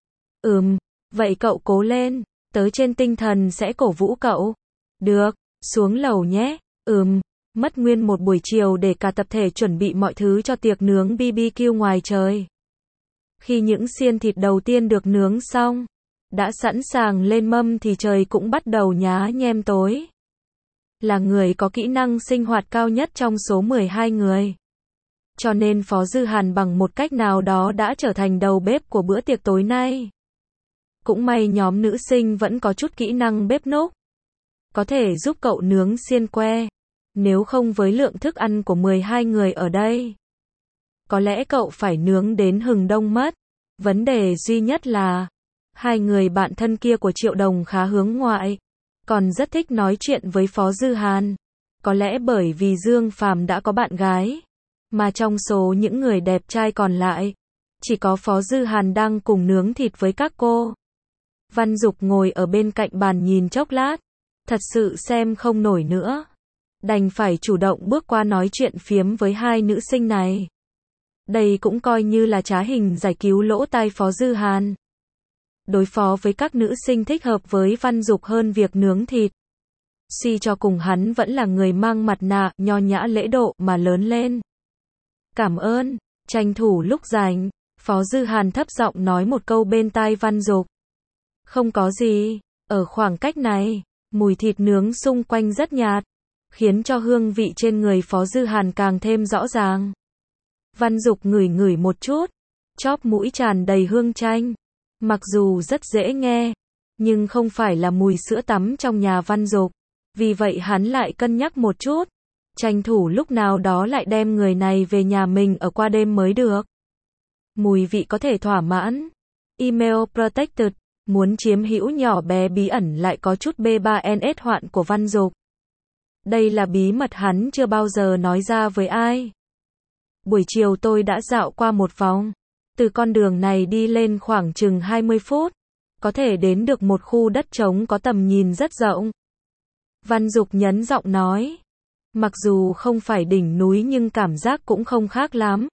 Ừm, vậy cậu cố lên, tớ trên tinh thần sẽ cổ vũ cậu. Được, xuống lầu nhé. Ừm, mất nguyên một buổi chiều để cả tập thể chuẩn bị mọi thứ cho tiệc nướng bê bê kiu ngoài trời. Khi những xiên thịt đầu tiên được nướng xong, đã sẵn sàng lên mâm thì trời cũng bắt đầu nhá nhem tối. Là người có kỹ năng sinh hoạt cao nhất trong số mười hai người. Cho nên Phó Dư Hàn bằng một cách nào đó đã trở thành đầu bếp của bữa tiệc tối nay. Cũng may nhóm nữ sinh vẫn có chút kỹ năng bếp núc. Có thể giúp cậu nướng xiên que. Nếu không với lượng thức ăn của mười hai người ở đây, có lẽ cậu phải nướng đến hừng đông mất. Vấn đề duy nhất là, hai người bạn thân kia của Triệu Đồng khá hướng ngoại, còn rất thích nói chuyện với Phó Dư Hàn. Có lẽ bởi vì Dương Phàm đã có bạn gái, mà trong số những người đẹp trai còn lại, chỉ có Phó Dư Hàn đang cùng nướng thịt với các cô. Văn Dục ngồi ở bên cạnh bàn nhìn chốc lát, thật sự xem không nổi nữa. Đành phải chủ động bước qua nói chuyện phiếm với hai nữ sinh này. Đây cũng coi như là trá hình giải cứu lỗ tai Phó Dư Hàn. Đối phó với các nữ sinh thích hợp với Văn Dục hơn việc nướng thịt. Suy cho cùng hắn vẫn là người mang mặt nạ, nho nhã lễ độ mà lớn lên. Cảm ơn, tranh thủ lúc rảnh, Phó Dư Hàn thấp giọng nói một câu bên tai Văn Dục. Không có gì, ở khoảng cách này, mùi thịt nướng xung quanh rất nhạt, khiến cho hương vị trên người Phó Dư Hàn càng thêm rõ ràng. Văn Dục ngửi ngửi một chút, chóp mũi tràn đầy hương chanh. Mặc dù rất dễ nghe, nhưng không phải là mùi sữa tắm trong nhà Văn Dục. Vì vậy hắn lại cân nhắc một chút, tranh thủ lúc nào đó lại đem người này về nhà mình ở qua đêm mới được. Mùi vị có thể thỏa mãn. Email protected, muốn chiếm hữu nhỏ bé bí ẩn lại có chút B ba N S hoạn của Văn Dục. Đây là bí mật hắn chưa bao giờ nói ra với ai. Buổi chiều tôi đã dạo qua một vòng. Từ con đường này đi lên khoảng chừng hai mươi phút, có thể đến được một khu đất trống có tầm nhìn rất rộng. Văn Dục nhấn giọng nói. Mặc dù không phải đỉnh núi nhưng cảm giác cũng không khác lắm.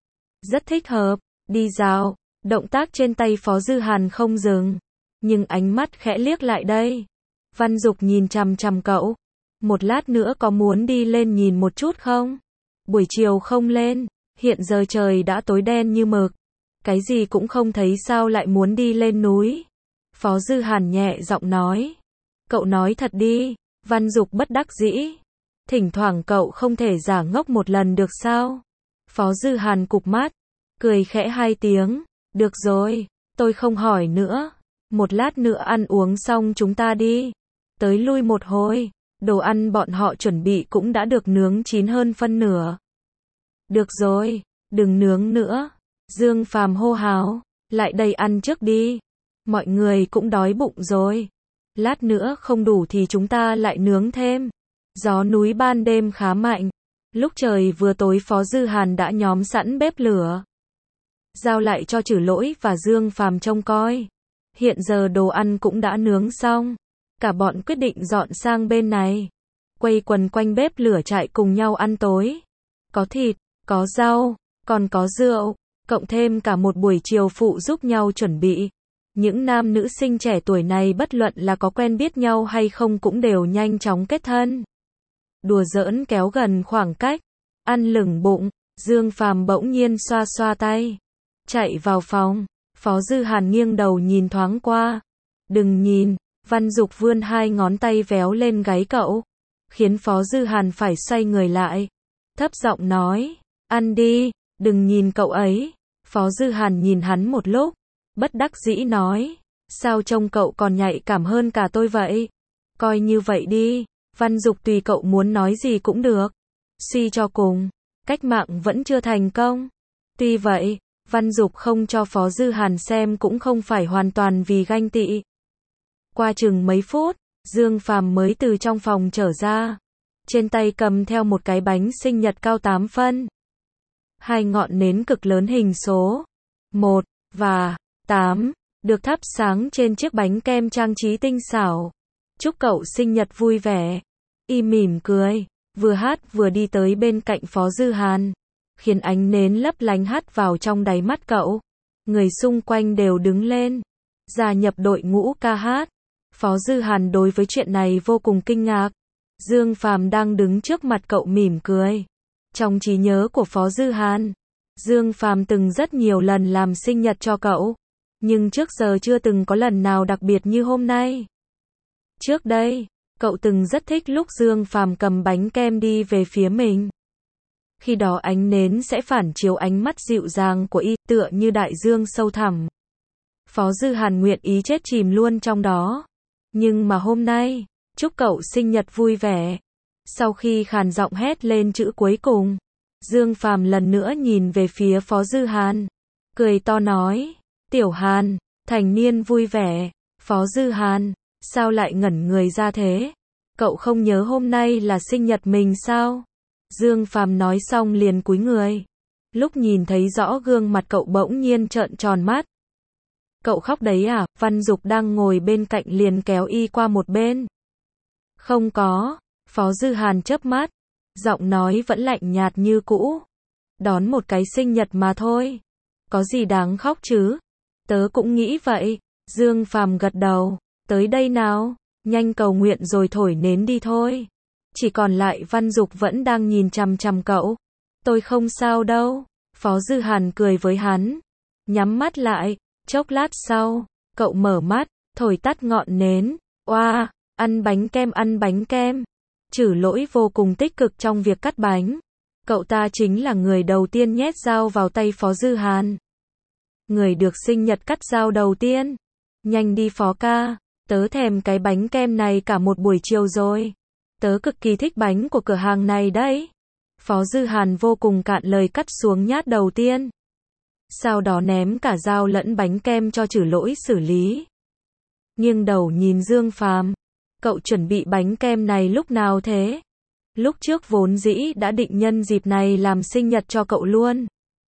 Rất thích hợp, đi dạo, động tác trên tay Phó Dư Hàn không dừng, nhưng ánh mắt khẽ liếc lại đây. Văn Dục nhìn chằm chằm cậu. Một lát nữa có muốn đi lên nhìn một chút không? Buổi chiều không lên, hiện giờ trời đã tối đen như mực. Cái gì cũng không thấy sao lại muốn đi lên núi. Phó Dư Hàn nhẹ giọng nói. Cậu nói thật đi, Văn Dục bất đắc dĩ. Thỉnh thoảng cậu không thể giả ngốc một lần được sao? Phó Dư Hàn cụp mắt, cười khẽ hai tiếng. Được rồi, tôi không hỏi nữa. Một lát nữa ăn uống xong chúng ta đi. Tới lui một hồi, đồ ăn bọn họ chuẩn bị cũng đã được nướng chín hơn phân nửa. Được rồi, đừng nướng nữa. Dương Phàm hô hào, lại đây ăn trước đi. Mọi người cũng đói bụng rồi. Lát nữa không đủ thì chúng ta lại nướng thêm. Gió núi ban đêm khá mạnh. Lúc trời vừa tối Phó Dư Hàn đã nhóm sẵn bếp lửa. Giao lại cho Trử Lỗi và Dương Phàm trông coi. Hiện giờ đồ ăn cũng đã nướng xong. Cả bọn quyết định dọn sang bên này. Quây quần quanh bếp lửa trại cùng nhau ăn tối. Có thịt, có rau, còn có rượu. Cộng thêm cả một buổi chiều phụ giúp nhau chuẩn bị. Những nam nữ sinh trẻ tuổi này bất luận là có quen biết nhau hay không cũng đều nhanh chóng kết thân. Đùa giỡn kéo gần khoảng cách. Ăn lửng bụng. Dương Phàm bỗng nhiên xoa xoa tay. Chạy vào phòng. Phó Dư Hàn nghiêng đầu nhìn thoáng qua. Đừng nhìn. Văn Dục vươn hai ngón tay véo lên gáy cậu. Khiến Phó Dư Hàn phải xoay người lại. Thấp giọng nói. Ăn đi. Đừng nhìn cậu ấy. Phó Dư Hàn nhìn hắn một lúc. Bất đắc dĩ nói. Sao trông cậu còn nhạy cảm hơn cả tôi vậy? Coi như vậy đi. Văn Dục tùy cậu muốn nói gì cũng được. Suy cho cùng, cách mạng vẫn chưa thành công. Tuy vậy, Văn Dục không cho Phó Dư Hàn xem cũng không phải hoàn toàn vì ganh tị. Qua chừng mấy phút, Dương Phàm mới từ trong phòng trở ra. Trên tay cầm theo một cái bánh sinh nhật cao tám phân. Hai ngọn nến cực lớn hình số một và tám được thắp sáng trên chiếc bánh kem trang trí tinh xảo. Chúc cậu sinh nhật vui vẻ. Y mỉm cười, vừa hát vừa đi tới bên cạnh Phó Dư Hàn, khiến ánh nến lấp lánh hắt vào trong đáy mắt cậu. Người xung quanh đều đứng lên, gia nhập đội ngũ ca hát. Phó Dư Hàn đối với chuyện này vô cùng kinh ngạc. Dương Phàm đang đứng trước mặt cậu mỉm cười. Trong trí nhớ của Phó Dư Hàn, Dương Phàm từng rất nhiều lần làm sinh nhật cho cậu, nhưng trước giờ chưa từng có lần nào đặc biệt như hôm nay. Trước đây, cậu từng rất thích lúc Dương Phàm cầm bánh kem đi về phía mình. Khi đó ánh nến sẽ phản chiếu ánh mắt dịu dàng của y, tựa như đại dương sâu thẳm. Phó Dư Hàn nguyện ý chết chìm luôn trong đó. Nhưng mà hôm nay, chúc cậu sinh nhật vui vẻ. Sau khi khàn giọng hét lên chữ cuối cùng, Dương Phàm lần nữa nhìn về phía Phó Dư Hàn, cười to nói, Tiểu Hàn, thành niên vui vẻ. Phó Dư Hàn, sao lại ngẩn người ra thế? Cậu không nhớ hôm nay là sinh nhật mình sao? Dương Phàm nói xong liền cúi người. Lúc nhìn thấy rõ gương mặt cậu bỗng nhiên trợn tròn mắt. Cậu khóc đấy à? Văn Dục đang ngồi bên cạnh liền kéo y qua một bên. Không có. Phó Dư Hàn chớp mắt, giọng nói vẫn lạnh nhạt như cũ. Đón một cái sinh nhật mà thôi. Có gì đáng khóc chứ? Tớ cũng nghĩ vậy. Dương Phàm gật đầu. Tới đây nào, nhanh cầu nguyện rồi thổi nến đi thôi. Chỉ còn lại Văn Dục vẫn đang nhìn chằm chằm cậu. Tôi không sao đâu. Phó Dư Hàn cười với hắn. nhắm mắt lại, chốc lát sau, cậu mở mắt, thổi tắt ngọn nến, oa, wow, ăn bánh kem ăn bánh kem. Trử Lỗi vô cùng tích cực trong việc cắt bánh. Cậu ta chính là người đầu tiên nhét dao vào tay Phó Dư Hàn. Người được sinh nhật cắt dao đầu tiên. Nhanh đi Phó ca, tớ thèm cái bánh kem này cả một buổi chiều rồi. Tớ cực kỳ thích bánh của cửa hàng này đấy. Phó Dư Hàn vô cùng cạn lời cắt xuống nhát đầu tiên. Sau đó ném cả dao lẫn bánh kem cho Trử Lỗi xử lý. Nghiêng đầu nhìn Dương Phàm. Cậu chuẩn bị bánh kem này lúc nào thế? Lúc trước vốn dĩ đã định nhân dịp này làm sinh nhật cho cậu luôn.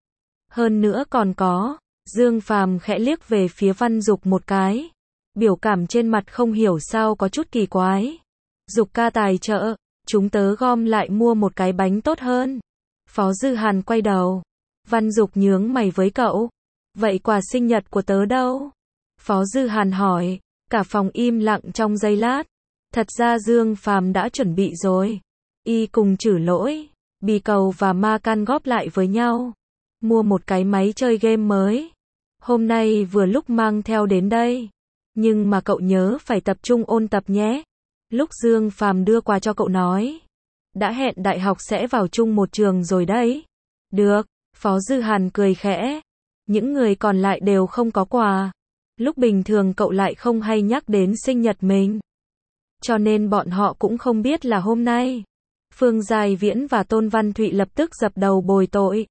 Hơn nữa còn có, Dương Phàm khẽ liếc về phía Văn Dục một cái. Biểu cảm trên mặt không hiểu sao có chút kỳ quái. Dục ca tài trợ, chúng tớ gom lại mua một cái bánh tốt hơn. Phó Dư Hàn quay đầu. Văn Dục nhướng mày với cậu. Vậy quà sinh nhật của tớ đâu? Phó Dư Hàn hỏi. Cả phòng im lặng trong giây lát. Thật ra Dương Phàm đã chuẩn bị rồi. Y cùng Trử Lỗi, Bì Cầu và Ma Can góp lại với nhau. Mua một cái máy chơi game mới. Hôm nay vừa lúc mang theo đến đây. Nhưng mà cậu nhớ phải tập trung ôn tập nhé. Lúc Dương Phàm đưa quà cho cậu nói. Đã hẹn đại học sẽ vào chung một trường rồi đấy. Được, Phó Dư Hàn cười khẽ. Những người còn lại đều không có quà. Lúc bình thường cậu lại không hay nhắc đến sinh nhật mình. Cho nên bọn họ cũng không biết là hôm nay. Phương Giai Viễn và Tôn Văn Thụy lập tức dập đầu bồi tội.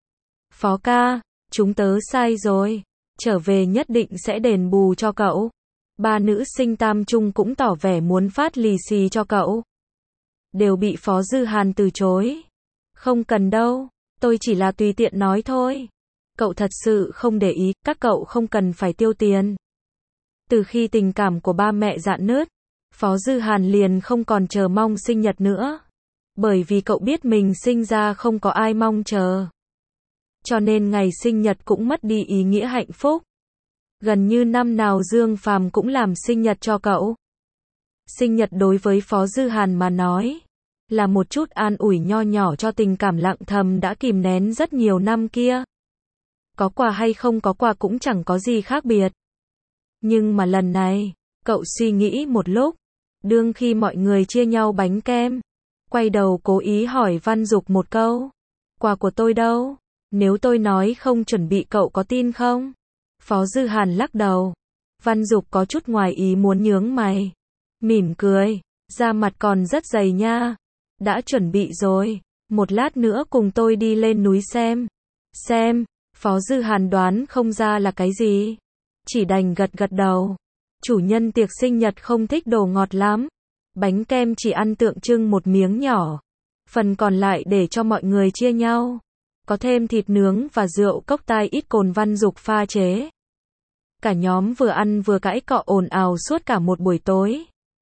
Phó ca, chúng tớ sai rồi. Trở về nhất định sẽ đền bù cho cậu. Ba nữ sinh tam trung cũng tỏ vẻ muốn phát lì xì cho cậu. Đều bị Phó Dư Hàn từ chối. Không cần đâu, tôi chỉ là tùy tiện nói thôi. Cậu thật sự không để ý, các cậu không cần phải tiêu tiền. Từ khi tình cảm của ba mẹ rạn nứt, Phó Dư Hàn liền không còn chờ mong sinh nhật nữa. Bởi vì cậu biết mình sinh ra không có ai mong chờ. Cho nên ngày sinh nhật cũng mất đi ý nghĩa hạnh phúc. Gần như năm nào Dương Phàm cũng làm sinh nhật cho cậu. Sinh nhật đối với Phó Dư Hàn mà nói, là một chút an ủi nho nhỏ cho tình cảm lặng thầm đã kìm nén rất nhiều năm kia. Có quà hay không có quà cũng chẳng có gì khác biệt. Nhưng mà lần này, cậu suy nghĩ một lúc, đương khi mọi người chia nhau bánh kem, quay đầu cố ý hỏi Văn Dục một câu. Quà của tôi đâu? Nếu tôi nói không chuẩn bị cậu có tin không? Phó Dư Hàn lắc đầu. Văn Dục có chút ngoài ý muốn nhướng mày. Mỉm cười, da mặt còn rất dày nha. Đã chuẩn bị rồi, một lát nữa cùng tôi đi lên núi xem. Xem, Phó Dư Hàn đoán không ra là cái gì. Chỉ đành gật gật đầu. Chủ nhân tiệc sinh nhật không thích đồ ngọt lắm. Bánh kem chỉ ăn tượng trưng một miếng nhỏ. Phần còn lại để cho mọi người chia nhau. Có thêm thịt nướng và rượu cốc tai ít cồn Văn Dục pha chế. Cả nhóm vừa ăn vừa cãi cọ ồn ào suốt cả một buổi tối.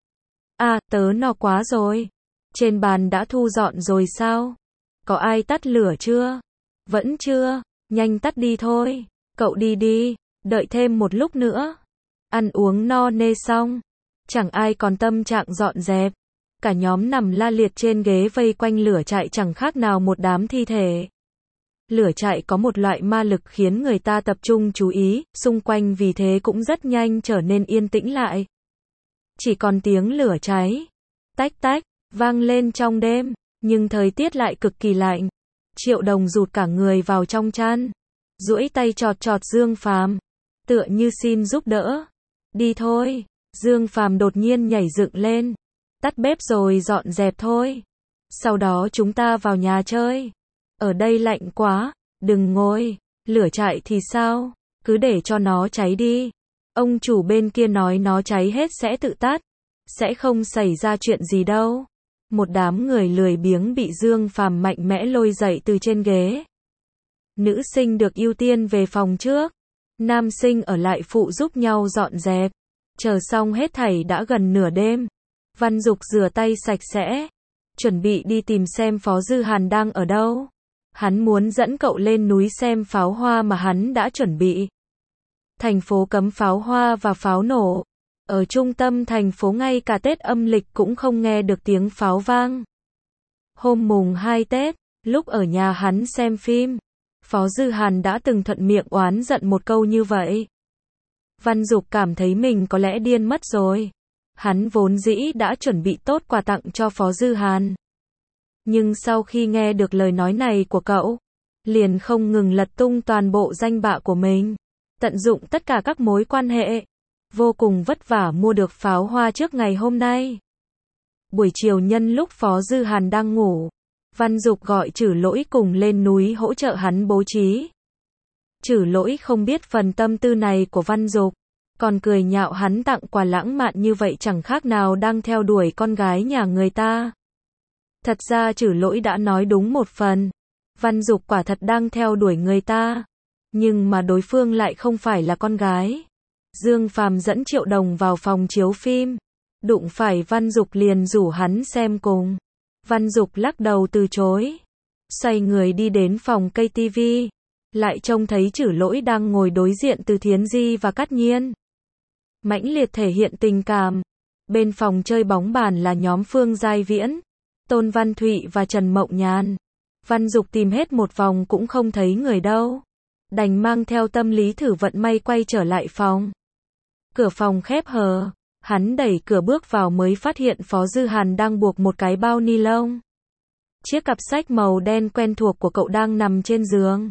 À, tớ no quá rồi. Trên bàn đã thu dọn rồi sao? Có ai tắt lửa chưa? Vẫn chưa, nhanh tắt đi thôi. Cậu đi đi, đợi thêm một lúc nữa. Ăn uống no nê xong, chẳng ai còn tâm trạng dọn dẹp. Cả nhóm nằm la liệt trên ghế vây quanh lửa trại chẳng khác nào một đám thi thể. Lửa trại có một loại ma lực khiến người ta tập trung chú ý, xung quanh vì thế cũng rất nhanh trở nên yên tĩnh lại. Chỉ còn tiếng lửa cháy, tách tách, vang lên trong đêm, nhưng thời tiết lại cực kỳ lạnh. Triệu Đồng rụt cả người vào trong chăn, duỗi tay chọt chọt Dương Phàm, tựa như xin giúp đỡ. Đi thôi, Dương Phàm đột nhiên nhảy dựng lên. Tắt bếp rồi dọn dẹp thôi. Sau đó chúng ta vào nhà chơi. Ở đây lạnh quá, đừng ngồi. Lửa trại thì sao? Cứ để cho nó cháy đi. Ông chủ bên kia nói nó cháy hết sẽ tự tắt. Sẽ không xảy ra chuyện gì đâu. Một đám người lười biếng bị Dương Phàm mạnh mẽ lôi dậy từ trên ghế. Nữ sinh được ưu tiên về phòng trước. Nam sinh ở lại phụ giúp nhau dọn dẹp. Chờ xong hết thảy đã gần nửa đêm. Văn Dục rửa tay sạch sẽ. Chuẩn bị đi tìm xem Phó Dư Hàn đang ở đâu. Hắn muốn dẫn cậu lên núi xem pháo hoa mà hắn đã chuẩn bị. Thành phố cấm pháo hoa và pháo nổ. Ở trung tâm thành phố ngay cả Tết âm lịch cũng không nghe được tiếng pháo vang. Hôm mùng hai Tết, lúc ở nhà hắn xem phim, Phó Dư Hàn đã từng thuận miệng oán giận một câu như vậy. Văn Dục cảm thấy mình có lẽ điên mất rồi. Hắn vốn dĩ đã chuẩn bị tốt quà tặng cho Phó Dư Hàn. Nhưng sau khi nghe được lời nói này của cậu, liền không ngừng lật tung toàn bộ danh bạ của mình, tận dụng tất cả các mối quan hệ, vô cùng vất vả mua được pháo hoa trước ngày hôm nay. Buổi chiều nhân lúc Phó Dư Hàn đang ngủ, Văn Dục gọi Trử Lỗi cùng lên núi hỗ trợ hắn bố trí. Trử Lỗi không biết phần tâm tư này của Văn Dục, còn cười nhạo hắn tặng quà lãng mạn như vậy chẳng khác nào đang theo đuổi con gái nhà người ta. Thật ra Trử Lỗi đã nói đúng một phần. Văn Dục quả thật đang theo đuổi người ta, nhưng mà đối phương lại không phải là con gái. Dương Phàm dẫn Triệu Đồng vào phòng chiếu phim, đụng phải Văn Dục liền rủ hắn xem cùng. Văn Dục lắc đầu từ chối, xoay người đi đến phòng cây tivi, lại trông thấy Trử Lỗi đang ngồi đối diện Từ Thiến Di và Cát Nhiên, mãnh liệt thể hiện tình cảm. Bên phòng chơi bóng bàn là nhóm Phương Giai Viễn, Tôn Văn Thụy và Trần Mộng Nhàn. Văn Dục tìm hết một vòng cũng không thấy người đâu, đành mang theo tâm lý thử vận may quay trở lại phòng. Cửa phòng khép hờ, hắn đẩy cửa bước vào mới phát hiện Phó Dư Hàn đang buộc một cái bao ni lông. Chiếc cặp sách màu đen quen thuộc của cậu đang nằm trên giường,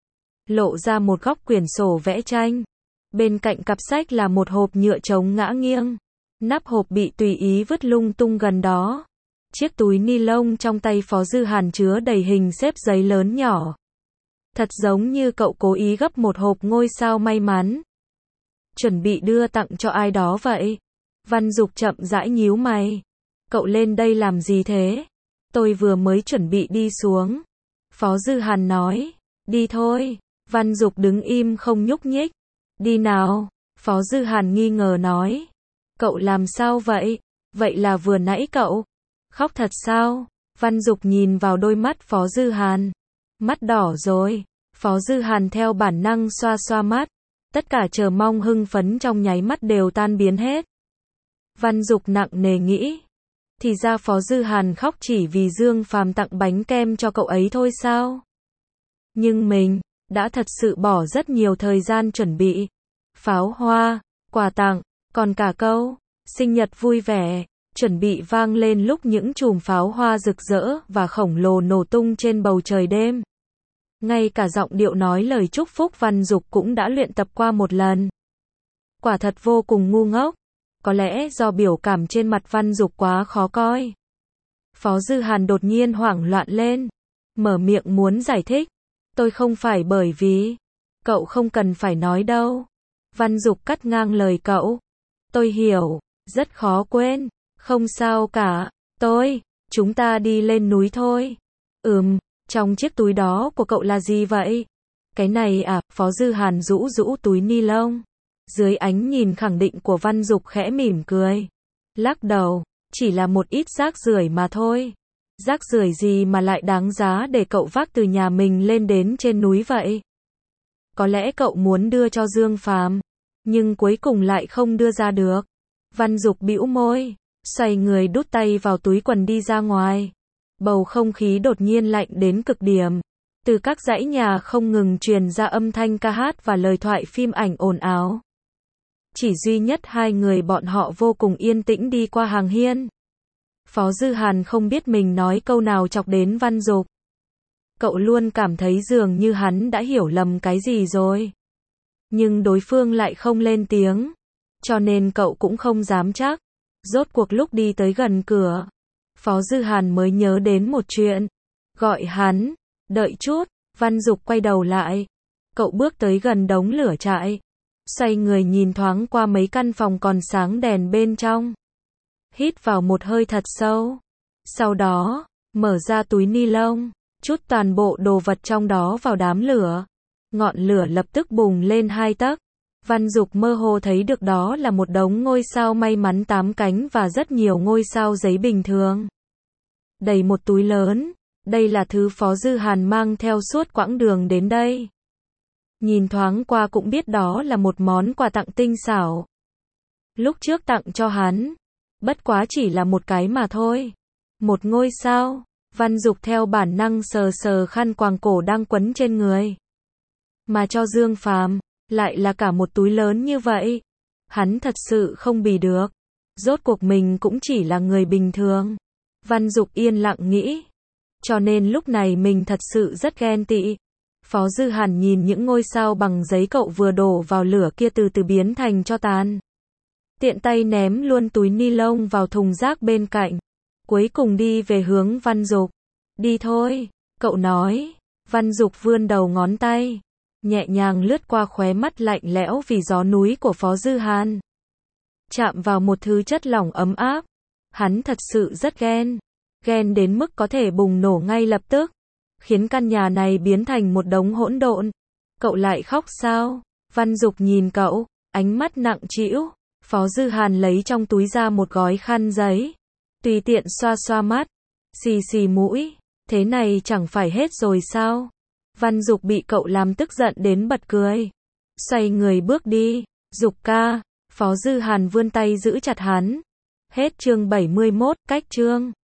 lộ ra một góc quyển sổ vẽ tranh. Bên cạnh cặp sách là một hộp nhựa trống ngã nghiêng, nắp hộp bị tùy ý vứt lung tung gần đó. Chiếc túi ni lông trong tay Phó Dư Hàn chứa đầy hình xếp giấy lớn nhỏ. Thật giống như cậu cố ý gấp một hộp ngôi sao may mắn, chuẩn bị đưa tặng cho ai đó vậy. Văn Dục chậm rãi nhíu mày. Cậu lên đây làm gì thế? Tôi vừa mới chuẩn bị đi xuống. Phó Dư Hàn nói. Đi thôi. Văn Dục đứng im không nhúc nhích. Đi nào. Phó Dư Hàn nghi ngờ nói. Cậu làm sao vậy? Vậy là vừa nãy cậu khóc thật sao? Văn Dục nhìn vào đôi mắt Phó Dư Hàn. Mắt đỏ rồi. Phó Dư Hàn theo bản năng xoa xoa mắt. Tất cả chờ mong hưng phấn trong nháy mắt đều tan biến hết. Văn Dục nặng nề nghĩ. Thì ra Phó Dư Hàn khóc chỉ vì Dương Phàm tặng bánh kem cho cậu ấy thôi sao? Nhưng mình đã thật sự bỏ rất nhiều thời gian chuẩn bị. Pháo hoa, quà tặng, còn cả câu sinh nhật vui vẻ, chuẩn bị vang lên lúc những chùm pháo hoa rực rỡ và khổng lồ nổ tung trên bầu trời đêm. Ngay cả giọng điệu nói lời chúc phúc Văn Dục cũng đã luyện tập qua một lần. Quả thật vô cùng ngu ngốc. Có lẽ do biểu cảm trên mặt Văn Dục quá khó coi. Phó Dư Hàn đột nhiên hoảng loạn lên, mở miệng muốn giải thích. Tôi không phải bởi vì... Cậu không cần phải nói đâu. Văn Dục cắt ngang lời cậu. Tôi hiểu, rất khó quên. Không sao cả. Tôi, chúng ta đi lên núi thôi. Ừm, trong chiếc túi đó của cậu là gì vậy? Cái này à? Phó Dư Hàn rũ rũ túi ni lông. Dưới ánh nhìn khẳng định của Văn Dục khẽ mỉm cười. Lắc đầu, chỉ là một ít rác rưởi mà thôi. Rác rưởi gì mà lại đáng giá để cậu vác từ nhà mình lên đến trên núi vậy? Có lẽ cậu muốn đưa cho Dương Phàm, nhưng cuối cùng lại không đưa ra được. Văn Dục bĩu môi, xoay người đút tay vào túi quần đi ra ngoài. Bầu không khí đột nhiên lạnh đến cực điểm. Từ các dãy nhà không ngừng truyền ra âm thanh ca hát và lời thoại phim ảnh ồn ào. Chỉ duy nhất hai người bọn họ vô cùng yên tĩnh đi qua hàng hiên. Phó Dư Hàn không biết mình nói câu nào chọc đến Văn Dục. Cậu luôn cảm thấy dường như hắn đã hiểu lầm cái gì rồi. Nhưng đối phương lại không lên tiếng, cho nên cậu cũng không dám chắc. Rốt cuộc lúc đi tới gần cửa, Phó Dư Hàn mới nhớ đến một chuyện. Gọi hắn, đợi chút. Văn Dục quay đầu lại. Cậu bước tới gần đống lửa trại, xoay người nhìn thoáng qua mấy căn phòng còn sáng đèn bên trong. Hít vào một hơi thật sâu. Sau đó, mở ra túi ni lông, trút toàn bộ đồ vật trong đó vào đám lửa. Ngọn lửa lập tức bùng lên hai tấc. Văn Dục mơ hồ thấy được đó là một đống ngôi sao may mắn tám cánh và rất nhiều ngôi sao giấy bình thường. Đầy một túi lớn. Đây là thứ Phó Dư Hàn mang theo suốt quãng đường đến đây. Nhìn thoáng qua cũng biết đó là một món quà tặng tinh xảo. Lúc trước tặng cho hắn, bất quá chỉ là một cái mà thôi. Một ngôi sao, Văn Dục theo bản năng sờ sờ khăn quàng cổ đang quấn trên người. Mà cho Dương Phàm, lại là cả một túi lớn như vậy. Hắn thật sự không bì được. Rốt cuộc mình cũng chỉ là người bình thường. Văn Dục yên lặng nghĩ. Cho nên lúc này mình thật sự rất ghen tị. Phó Dư Hàn nhìn những ngôi sao bằng giấy cậu vừa đổ vào lửa kia từ từ biến thành tro tàn. Tiện tay ném luôn túi ni lông vào thùng rác bên cạnh. Cuối cùng đi về hướng Văn Dục. Đi thôi, cậu nói. Văn Dục vươn đầu ngón tay. Nhẹ nhàng lướt qua khóe mắt lạnh lẽo vì gió núi của Phó Dư Hàn. Chạm vào một thứ chất lỏng ấm áp. Hắn thật sự rất ghen. Ghen đến mức có thể bùng nổ ngay lập tức. Khiến căn nhà này biến thành một đống hỗn độn. Cậu lại khóc sao? Văn Dục nhìn cậu, ánh mắt nặng trĩu. Phó Dư Hàn lấy trong túi ra một gói khăn giấy. Tùy tiện xoa xoa mắt. Xì xì mũi. Thế này chẳng phải hết rồi sao? Văn Dục bị cậu làm tức giận đến bật cười. Xoay người bước đi. Dục ca. Phó Dư Hàn vươn tay giữ chặt hắn. Hết chương bảy mươi mốt, cách chương.